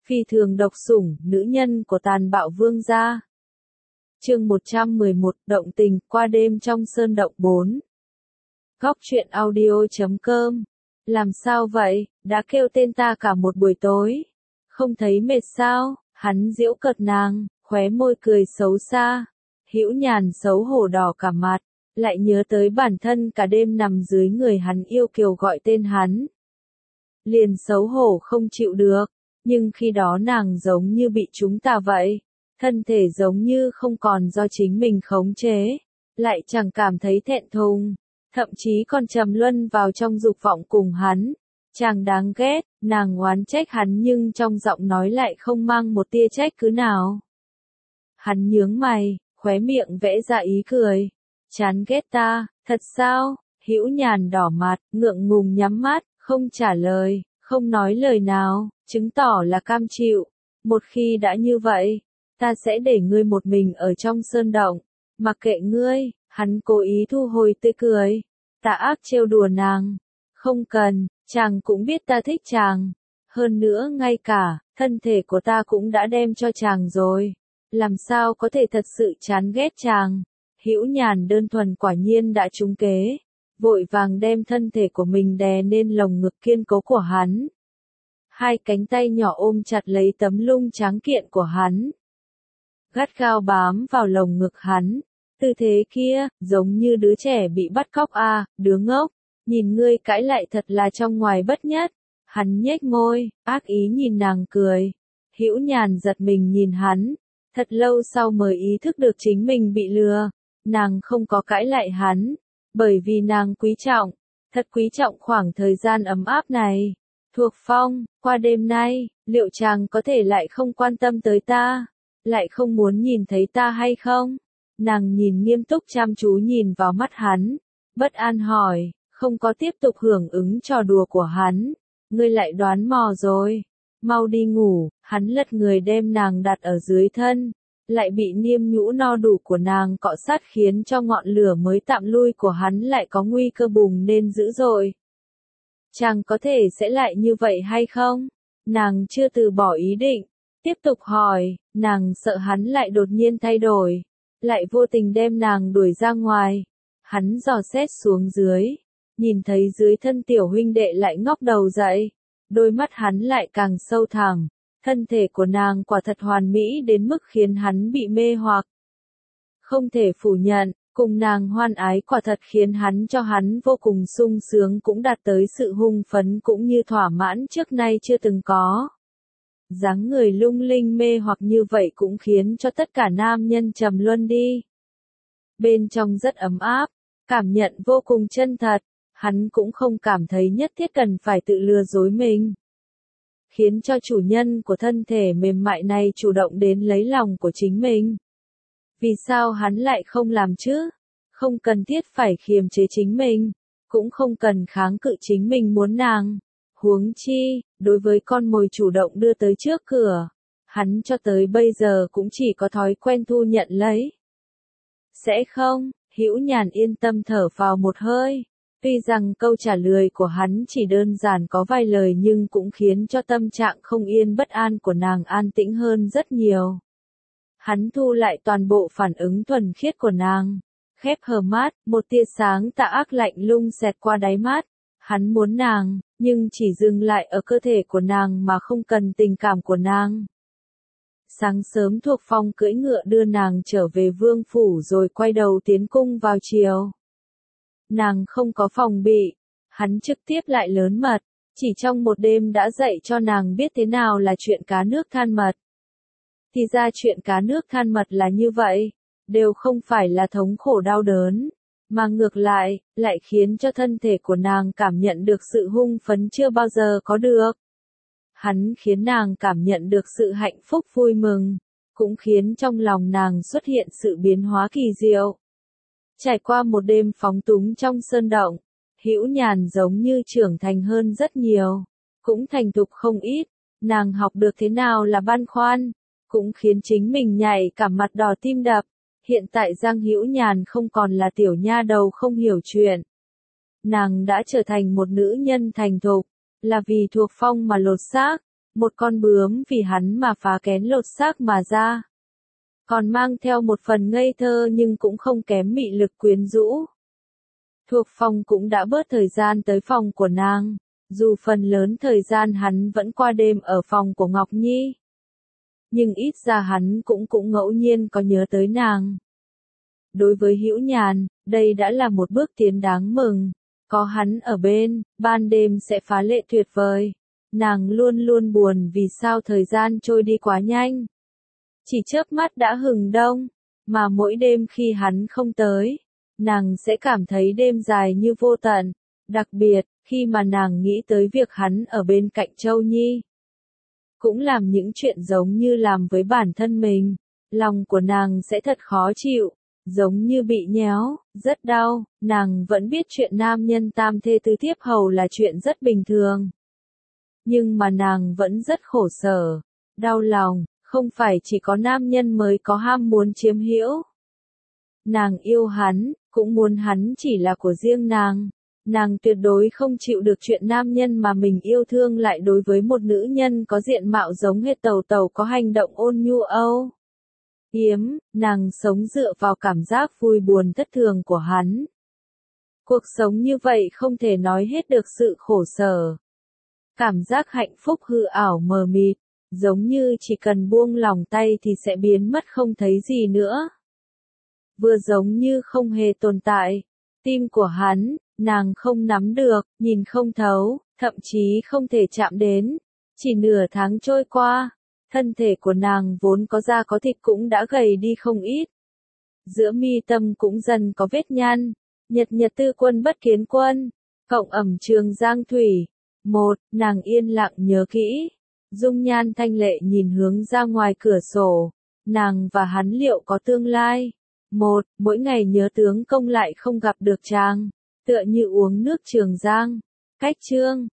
Phi thường độc sủng, nữ nhân của tàn bạo vương gia. Chương 111, động tình, qua đêm trong sơn động 4. Góc truyện audio.com. Làm sao vậy, đã kêu tên ta cả một buổi tối. Không thấy mệt sao, hắn giễu cợt nàng, khóe môi cười xấu xa. Hữu Nhàn xấu hổ đỏ cả mặt, lại nhớ tới bản thân cả đêm nằm dưới người hắn yêu kiều gọi tên hắn. Liền xấu hổ không chịu được, nhưng khi đó nàng giống như bị chúng ta vậy. Thân thể giống như không còn do chính mình khống chế, lại chẳng cảm thấy thẹn thùng, thậm chí còn trầm luân vào trong dục vọng cùng hắn. Chàng đáng ghét, nàng oán trách hắn nhưng trong giọng nói lại không mang một tia trách cứ nào. Hắn nhướng mày, khóe miệng vẽ ra ý cười. Chán ghét ta, thật sao? Hữu Nhàn đỏ mặt, ngượng ngùng nhắm mắt, không trả lời, không nói lời nào, chứng tỏ là cam chịu. Một khi đã như vậy, ta sẽ để ngươi một mình ở trong sơn động, mặc kệ ngươi. Hắn cố ý thu hồi tươi cười, tà ác trêu đùa nàng. Không cần, chàng cũng biết ta thích chàng. Hơn nữa ngay cả, thân thể của ta cũng đã đem cho chàng rồi. Làm sao có thể thật sự chán ghét chàng? Hữu Nhàn đơn thuần quả nhiên đã trúng kế. Vội vàng đem thân thể của mình đè lên lồng ngực kiên cố của hắn. Hai cánh tay nhỏ ôm chặt lấy tấm lưng tráng kiện của hắn. Gắt gao bám vào lồng ngực hắn. Tư thế kia, giống như đứa trẻ bị bắt cóc đứa ngốc. Nhìn ngươi cãi lại thật là trong ngoài bất nhất. Hắn nhếch môi, ác ý nhìn nàng cười. Hữu Nhàn giật mình nhìn hắn. Thật lâu sau mới ý thức được chính mình bị lừa. Nàng không có cãi lại hắn. Bởi vì nàng quý trọng, thật quý trọng khoảng thời gian ấm áp này. Thuộc Phong, qua đêm nay, liệu chàng có thể lại không quan tâm tới ta? Lại không muốn nhìn thấy ta hay không? Nàng nhìn nghiêm túc chăm chú nhìn vào mắt hắn. Bất an hỏi, không có tiếp tục hưởng ứng trò đùa của hắn. Ngươi lại đoán mò rồi. Mau đi ngủ, hắn lật người đem nàng đặt ở dưới thân. Lại bị niêm nhũ no đủ của nàng cọ sát khiến cho ngọn lửa mới tạm lui của hắn lại có nguy cơ bùng nên dữ dội. Chàng có thể sẽ lại như vậy hay không? Nàng chưa từ bỏ ý định. Tiếp tục hỏi, nàng sợ hắn lại đột nhiên thay đổi. Lại vô tình đem nàng đuổi ra ngoài. Hắn dò xét xuống dưới. Nhìn thấy dưới thân tiểu huynh đệ lại ngóc đầu dậy. Đôi mắt hắn lại càng sâu thẳm. Thân thể của nàng quả thật hoàn mỹ đến mức khiến hắn bị mê hoặc. Không thể phủ nhận, cùng nàng hoan ái quả thật khiến hắn vô cùng sung sướng cũng đạt tới sự hưng phấn cũng như thỏa mãn trước nay chưa từng có. Dáng người lung linh mê hoặc như vậy cũng khiến cho tất cả nam nhân trầm luân đi. Bên trong rất ấm áp, cảm nhận vô cùng chân thật, hắn cũng không cảm thấy nhất thiết cần phải tự lừa dối mình. Khiến cho chủ nhân của thân thể mềm mại này chủ động đến lấy lòng của chính mình. Vì sao hắn lại không làm chứ? Không cần thiết phải kiềm chế chính mình, cũng không cần kháng cự chính mình muốn nàng. Huống chi, đối với con mồi chủ động đưa tới trước cửa, hắn cho tới bây giờ cũng chỉ có thói quen thu nhận lấy. Sẽ không, Hữu Nhàn yên tâm thở vào một hơi. Tuy rằng câu trả lời của hắn chỉ đơn giản có vài lời nhưng cũng khiến cho tâm trạng không yên bất an của nàng an tĩnh hơn rất nhiều. Hắn thu lại toàn bộ phản ứng thuần khiết của nàng. Khép hờ mắt, một tia sáng tà ác lạnh lùng xẹt qua đáy mắt. Hắn muốn nàng, nhưng chỉ dừng lại ở cơ thể của nàng mà không cần tình cảm của nàng. Sáng sớm Thuộc Phong cưỡi ngựa đưa nàng trở về vương phủ rồi quay đầu tiến cung vào chiều. Nàng không có phòng bị, hắn trực tiếp lại lớn mật, chỉ trong một đêm đã dạy cho nàng biết thế nào là chuyện cá nước than mật. Thì ra chuyện cá nước than mật là như vậy, đều không phải là thống khổ đau đớn, mà ngược lại, lại khiến cho thân thể của nàng cảm nhận được sự hưng phấn chưa bao giờ có được. Hắn khiến nàng cảm nhận được sự hạnh phúc vui mừng, cũng khiến trong lòng nàng xuất hiện sự biến hóa kỳ diệu. Trải qua một đêm phóng túng trong sơn động, Hữu Nhàn giống như trưởng thành hơn rất nhiều, cũng thành thục không ít, nàng học được thế nào là băn khoăn, cũng khiến chính mình nhảy cả mặt đỏ tim đập. Hiện tại Giang Hữu Nhàn không còn là tiểu nha đầu không hiểu chuyện. Nàng đã trở thành một nữ nhân thành thục, là vì Thuộc Phong mà lột xác, Một con bướm vì hắn mà phá kén lột xác mà ra. Còn mang theo một phần ngây thơ nhưng cũng không kém mị lực quyến rũ. Thuộc phòng cũng đã bớt thời gian tới phòng của nàng, dù phần lớn thời gian hắn vẫn qua đêm ở phòng của Ngọc Nhi. Nhưng ít ra hắn cũng ngẫu nhiên có nhớ tới nàng. Đối với Hữu Nhàn, đây đã là một bước tiến đáng mừng. Có hắn ở bên, ban đêm sẽ phá lệ tuyệt vời. Nàng luôn luôn buồn vì sao thời gian trôi đi quá nhanh. Chỉ chớp mắt đã hừng đông, mà mỗi đêm khi hắn không tới, nàng sẽ cảm thấy đêm dài như vô tận, đặc biệt khi mà nàng nghĩ tới việc hắn ở bên cạnh Châu Nhi. Cũng làm những chuyện giống như làm với bản thân mình, lòng của nàng sẽ thật khó chịu, giống như bị nhéo, rất đau. Nàng vẫn biết chuyện nam nhân tam thê tứ thiếp hầu là chuyện rất bình thường. Nhưng mà nàng vẫn rất khổ sở, đau lòng, không phải chỉ có nam nhân mới có ham muốn chiếm hữu. Nàng yêu hắn, cũng muốn hắn chỉ là của riêng nàng. Nàng tuyệt đối không chịu được chuyện nam nhân mà mình yêu thương lại đối với một nữ nhân có diện mạo giống hệt Tẩu Tẩu có hành động ôn nhu âu yếm. Nàng sống dựa vào cảm giác vui buồn thất thường của hắn. Cuộc sống như vậy không thể nói hết được sự khổ sở. Cảm giác hạnh phúc hư ảo mờ mịt, giống như chỉ cần buông lòng tay thì sẽ biến mất không thấy gì nữa. Vừa giống như không hề tồn tại. Tim của hắn, nàng không nắm được, nhìn không thấu, thậm chí không thể chạm đến. Chỉ nửa tháng trôi qua, thân thể của nàng vốn có da có thịt cũng đã gầy đi không ít. Giữa mi tâm cũng dần có vết nhăn. Nhật nhật tư quân bất kiến quân, cộng ẩm trường giang thủy. Nàng yên lặng nhớ kỹ. Dung nhan thanh lệ nhìn hướng ra ngoài cửa sổ. Nàng và hắn liệu có tương lai? Mỗi ngày nhớ tướng công lại không gặp được chàng, tựa như uống nước Trường Giang. Cách chương